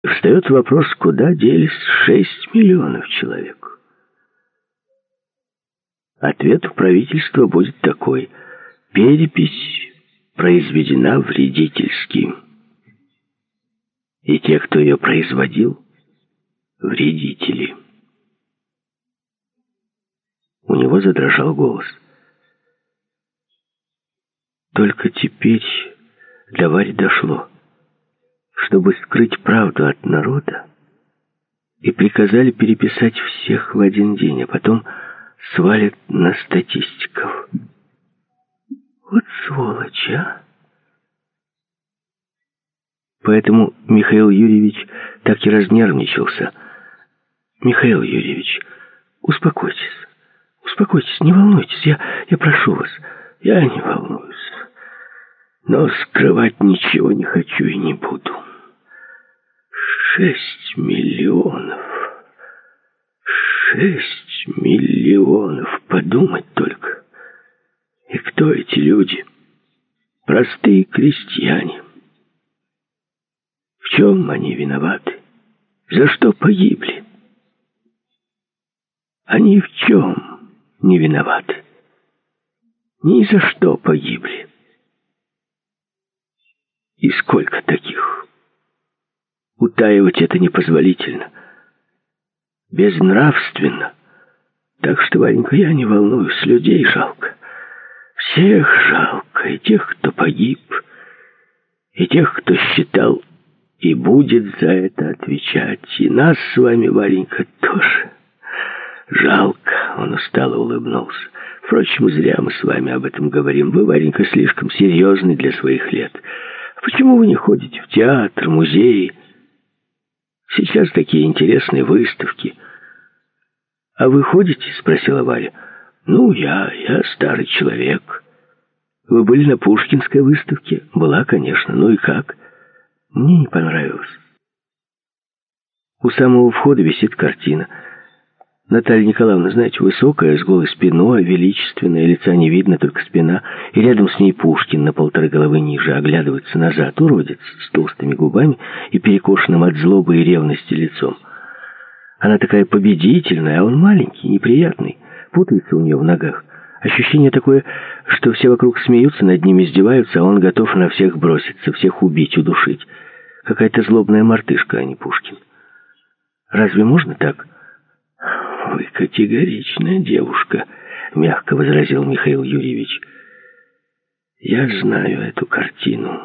Встает вопрос, куда делись 6 миллионов человек. Ответ у правительства будет такой: перепись произведена вредительски. И те, кто ее производил, вредители. У него задрожал голос. Только теперь до Вари дошло. Чтобы скрыть правду от народа, и приказали переписать всех в один день, а потом свалят на статистиков. Вот сволочь, а! Поэтому Михаил Юрьевич так и разнервничался. Михаил Юрьевич, успокойтесь, не волнуйтесь, я прошу вас. Я не волнуюсь, но скрывать ничего не хочу и не буду. 6 миллионов. 6 миллионов. Подумать только. И кто эти люди? Простые крестьяне. В чем они виноваты? За что погибли? Они в чем не виноваты? Ни за что погибли. И сколько таких? Утаивать это непозволительно. Безнравственно. Так что, Ванька, я не волнуюсь, людей жалко. Всех жалко. И тех, кто погиб, и тех, кто считал и будет за это отвечать. И нас с вами, Варенька, тоже жалко. Он устало улыбнулся. Впрочем, зря мы с вами об этом говорим. Вы, Варенька, слишком серьезны для своих лет. Почему вы не ходите в театр, музеи? Сейчас такие интересные выставки. А вы ходите? Спросила Варя. Ну, я старый человек. Вы были на Пушкинской выставке? Была, конечно. Ну и как? Мне не понравилось. У самого входа висит картина. Наталья Николаевна, знаете, высокая, с голой спиной, величественная, лица не видно, только спина. И рядом с ней Пушкин на 1,5 головы ниже, оглядывается назад, уродец с толстыми губами и перекошенным от злобы и ревности лицом. Она такая победительная, а он маленький, неприятный, путается у нее в ногах. Ощущение такое, что все вокруг смеются, над ним издеваются, а он готов на всех броситься, всех убить, удушить. Какая-то злобная мартышка, а не Пушкин. Разве можно так? «Вы категоричная девушка», — мягко возразил Михаил Юрьевич. «Я знаю эту картину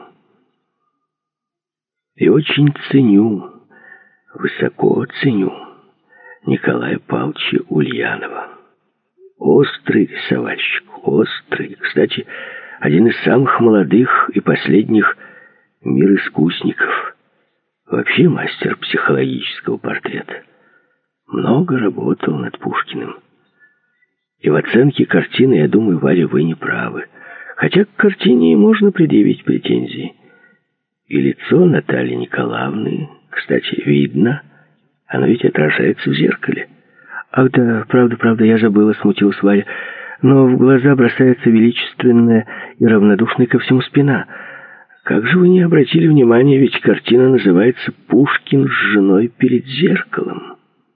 и очень ценю, высоко ценю Николая Павловича Ульянова. Острый рисовальщик, острый. Кстати, один из самых молодых и последних мироискусников. Вообще мастер психологического портрета. Много работал над Пушкиным. И в оценке картины, я думаю, Варя, вы не правы. Хотя к картине и можно предъявить претензии. И лицо Натальи Николаевны, кстати, видно. Оно ведь отражается в зеркале. Ах да, правда, я забыла, смутилась Варя. Но в глаза бросается величественная и равнодушная ко всему спина. Как же вы не обратили внимания, ведь картина называется «Пушкин с женой перед зеркалом».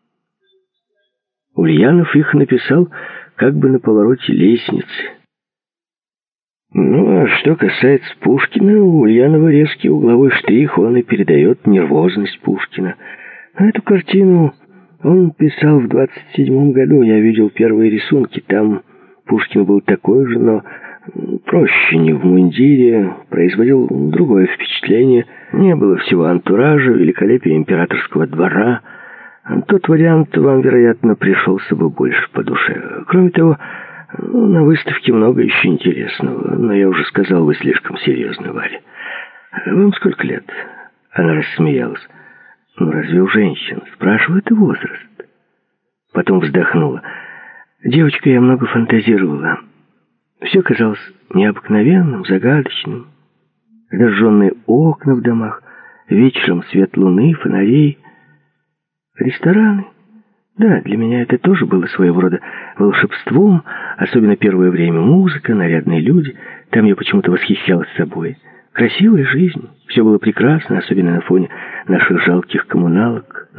Ульянов их написал как бы на повороте лестницы. Ну, а что касается Пушкина, у Ульянова резкий угловой штрих, он и передает нервозность Пушкина. А эту картину он писал в 27-м году, я видел первые рисунки, там Пушкин был такой же, но проще, не в мундире, производил другое впечатление, не было всего антуража, великолепия императорского двора. Тот вариант вам, вероятно, пришелся бы больше по душе. Кроме того, на выставке много еще интересного. Но я уже сказал, вы слишком серьезны, Варя. Вам сколько лет? Она рассмеялась. Ну, разве у женщин спрашивают и возраст? Потом вздохнула. Девочка, я много фантазировала. Все казалось необыкновенным, загадочным. Зажженные окна в домах, вечером свет луны, фонарей. Рестораны. Да, для меня это тоже было своего рода волшебством, особенно первое время. Музыка, нарядные люди. Там я почему-то восхищалась собой. Красивая жизнь, все было прекрасно, особенно на фоне наших жалких коммуналок.